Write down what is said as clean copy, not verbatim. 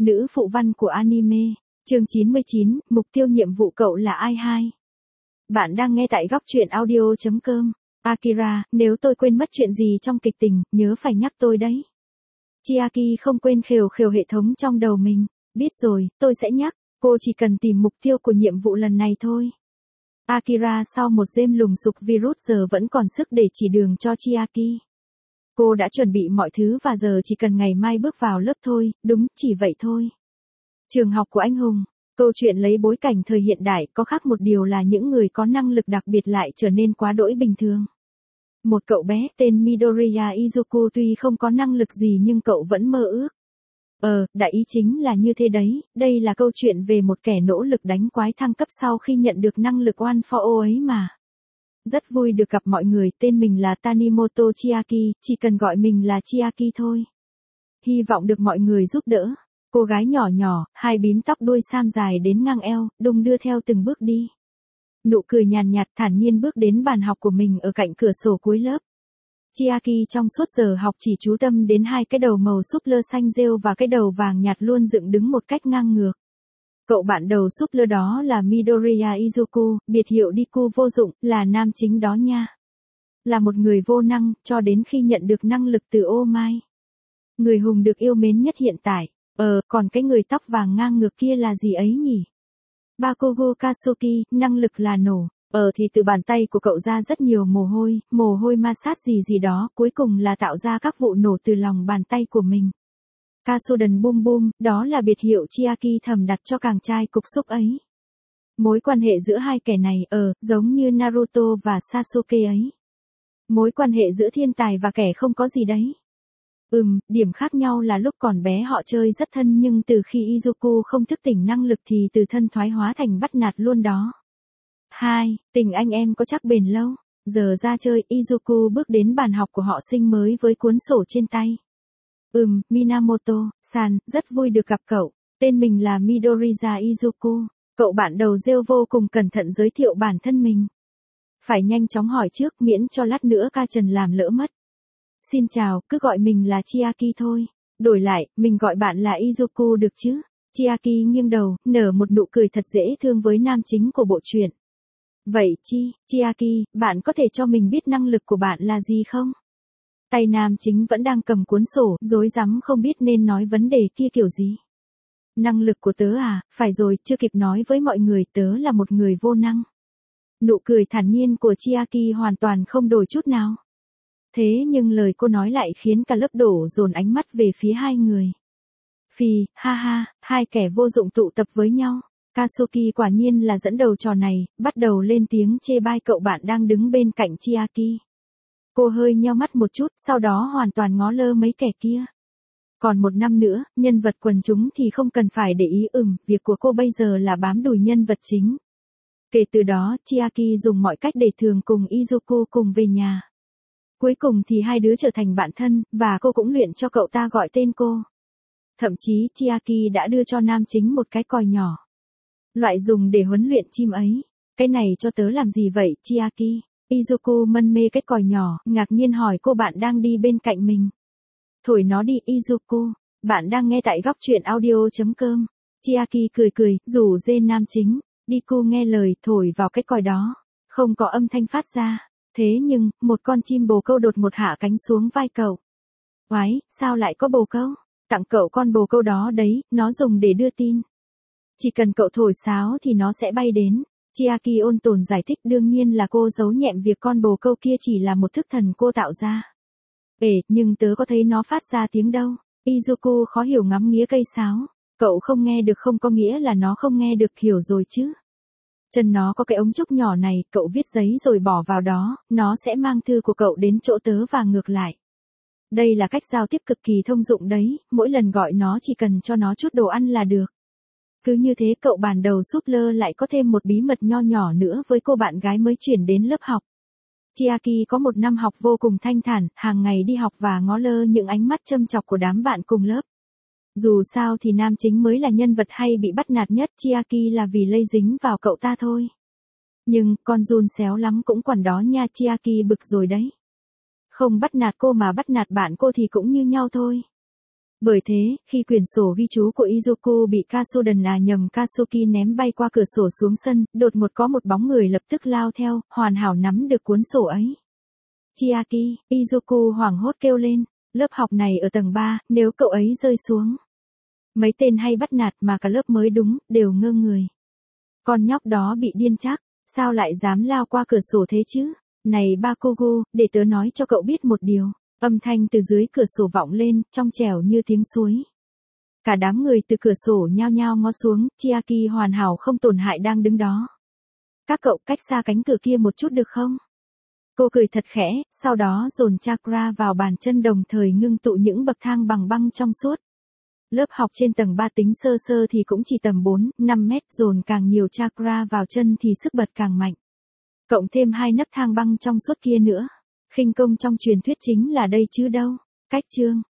Nữ phụ văn của anime. Chương 99, mục tiêu nhiệm vụ cậu là ai 2? Bạn đang nghe tại góc truyện audio.com. Akira, nếu tôi quên mất chuyện gì trong kịch tình, nhớ phải nhắc tôi đấy. Chiaki không quên khều khều hệ thống trong đầu mình. Biết rồi, tôi sẽ nhắc, cô chỉ cần tìm mục tiêu của nhiệm vụ lần này thôi. Akira sau một đêm lùng sục virus giờ vẫn còn sức để chỉ đường cho Chiaki. Cô đã chuẩn bị mọi thứ và giờ chỉ cần ngày mai bước vào lớp thôi, đúng, chỉ vậy thôi. Trường học của anh hùng. Câu chuyện lấy bối cảnh thời hiện đại, có khác một điều là những người có năng lực đặc biệt lại trở nên quá đỗi bình thường. Một cậu bé tên Midoriya Izuku tuy không có năng lực gì nhưng cậu vẫn mơ ước. Đại ý chính là như thế đấy, đây là câu chuyện về một kẻ nỗ lực đánh quái thăng cấp sau khi nhận được năng lực One for All ấy mà. Rất vui được gặp mọi người, tên mình là Tanimoto Chiaki, chỉ cần gọi mình là Chiaki thôi. Hy vọng được mọi người giúp đỡ. Cô gái nhỏ nhỏ, hai bím tóc đuôi sam dài đến ngang eo, đung đưa theo từng bước đi. Nụ cười nhàn nhạt thản nhiên bước đến bàn học của mình ở cạnh cửa sổ cuối lớp. Chiaki trong suốt giờ học chỉ chú tâm đến hai cái đầu màu súp lơ xanh rêu và cái đầu vàng nhạt luôn dựng đứng một cách ngang ngược. Cậu bạn đầu súp lơ đó là Midoriya Izuku, biệt hiệu Deku vô dụng, là nam chính đó nha. Là một người vô năng, cho đến khi nhận được năng lực từ Oh My. Người hùng được yêu mến nhất hiện tại. Còn cái người tóc vàng ngang ngược kia là gì ấy nhỉ? Bakugo Katsuki, năng lực là nổ. Thì từ bàn tay của cậu ra rất nhiều mồ hôi ma sát gì đó, cuối cùng là tạo ra các vụ nổ từ lòng bàn tay của mình. Kasudan Boom Boom, đó là biệt hiệu Chiaki thầm đặt cho chàng trai cục xúc ấy. Mối quan hệ giữa hai kẻ này, giống như Naruto và Sasuke ấy. Mối quan hệ giữa thiên tài và kẻ không có gì đấy. Điểm khác nhau là lúc còn bé họ chơi rất thân nhưng từ khi Izuku không thức tỉnh năng lực thì từ thân thoái hóa thành bắt nạt luôn đó. 2. Tình anh em có chắc bền lâu. Giờ ra chơi, Izuku bước đến bàn học của họ sinh mới với cuốn sổ trên tay. Minamoto-san, rất vui được gặp cậu. Tên mình là Midoriya Izuku. Cậu bạn đầu rêu vô cùng cẩn thận giới thiệu bản thân mình. Phải nhanh chóng hỏi trước miễn cho lát nữa ca trần làm lỡ mất. Xin chào, cứ gọi mình là Chiaki thôi. Đổi lại, mình gọi bạn là Izuku được chứ? Chiaki nghiêng đầu, nở một nụ cười thật dễ thương với nam chính của bộ truyện. Vậy Chiaki, bạn có thể cho mình biết năng lực của bạn là gì không? Tay nam chính vẫn đang cầm cuốn sổ, rối rắm không biết nên nói vấn đề kia kiểu gì. Năng lực của tớ à, phải rồi, chưa kịp nói với mọi người tớ là một người vô năng. Nụ cười thản nhiên của Chiaki hoàn toàn không đổi chút nào. Thế nhưng lời cô nói lại khiến cả lớp đổ dồn ánh mắt về phía hai người. Phì, ha ha, hai kẻ vô dụng tụ tập với nhau. Katsuki quả nhiên là dẫn đầu trò này, bắt đầu lên tiếng chê bai cậu bạn đang đứng bên cạnh Chiaki. Cô hơi nheo mắt một chút, sau đó hoàn toàn ngó lơ mấy kẻ kia. Còn một năm nữa, nhân vật quần chúng thì không cần phải để ý việc của cô bây giờ là bám đuổi nhân vật chính. Kể từ đó, Chiaki dùng mọi cách để thường cùng Izuku cùng về nhà. Cuối cùng thì hai đứa trở thành bạn thân, và cô cũng luyện cho cậu ta gọi tên cô. Thậm chí Chiaki đã đưa cho nam chính một cái còi nhỏ. Loại dùng để huấn luyện chim ấy. Cái này cho tớ làm gì vậy, Chiaki? Izuku mân mê cái còi nhỏ, ngạc nhiên hỏi cô bạn đang đi bên cạnh mình. Thổi nó đi Izuku, bạn đang nghe tại góc truyện audio.com. Chiaki cười, rủ dê nam chính. Deku nghe lời thổi vào cái còi đó. Không có âm thanh phát ra. Thế nhưng, một con chim bồ câu đột một hạ cánh xuống vai cậu. Oái, sao lại có bồ câu? Tặng cậu con bồ câu đó đấy, nó dùng để đưa tin. Chỉ cần cậu thổi sáo thì nó sẽ bay đến. Chiaki ôn tồn giải thích đương nhiên là cô giấu nhẹm việc con bồ câu kia chỉ là một thức thần cô tạo ra. Nhưng tớ có thấy nó phát ra tiếng đâu. Izuku khó hiểu ngắm nghía cây sáo. Cậu không nghe được không có nghĩa là nó không nghe được, hiểu rồi chứ. Chân nó có cái ống trúc nhỏ này, cậu viết giấy rồi bỏ vào đó, nó sẽ mang thư của cậu đến chỗ tớ và ngược lại. Đây là cách giao tiếp cực kỳ thông dụng đấy, mỗi lần gọi nó chỉ cần cho nó chút đồ ăn là được. Cứ như thế cậu bàn đầu súp lơ lại có thêm một bí mật nho nhỏ nữa với cô bạn gái mới chuyển đến lớp học. Chiaki có một năm học vô cùng thanh thản, hàng ngày đi học và ngó lơ những ánh mắt châm chọc của đám bạn cùng lớp. Dù sao thì nam chính mới là nhân vật hay bị bắt nạt nhất, Chiaki là vì lây dính vào cậu ta thôi. Nhưng, con giun xéo lắm cũng còn đó nha, Chiaki bực rồi đấy. Không bắt nạt cô mà bắt nạt bạn cô thì cũng như nhau thôi. Bởi thế, khi quyển sổ ghi chú của Izuku bị Kasuki ném bay qua cửa sổ xuống sân, đột ngột có một bóng người lập tức lao theo, hoàn hảo nắm được cuốn sổ ấy. Chiaki, Izuku hoảng hốt kêu lên, lớp học này ở tầng 3, nếu cậu ấy rơi xuống. Mấy tên hay bắt nạt mà cả lớp mới đúng, đều ngơ người. Con nhóc đó bị điên chắc, sao lại dám lao qua cửa sổ thế chứ? Này Bakugo, để tớ nói cho cậu biết một điều. Âm thanh từ dưới cửa sổ vọng lên, trong trẻo như tiếng suối. Cả đám người từ cửa sổ nhao nhao ngó xuống, Chiaki hoàn hảo không tổn hại đang đứng đó. Các cậu cách xa cánh cửa kia một chút được không? Cô cười thật khẽ, sau đó dồn chakra vào bàn chân đồng thời ngưng tụ những bậc thang bằng băng trong suốt. Lớp học trên tầng 3 tính sơ sơ thì cũng chỉ tầm 4-5 mét, dồn càng nhiều chakra vào chân thì sức bật càng mạnh. Cộng thêm 2 nấc thang băng trong suốt kia nữa. Khinh công trong truyền thuyết chính là đây chứ đâu. Cách chương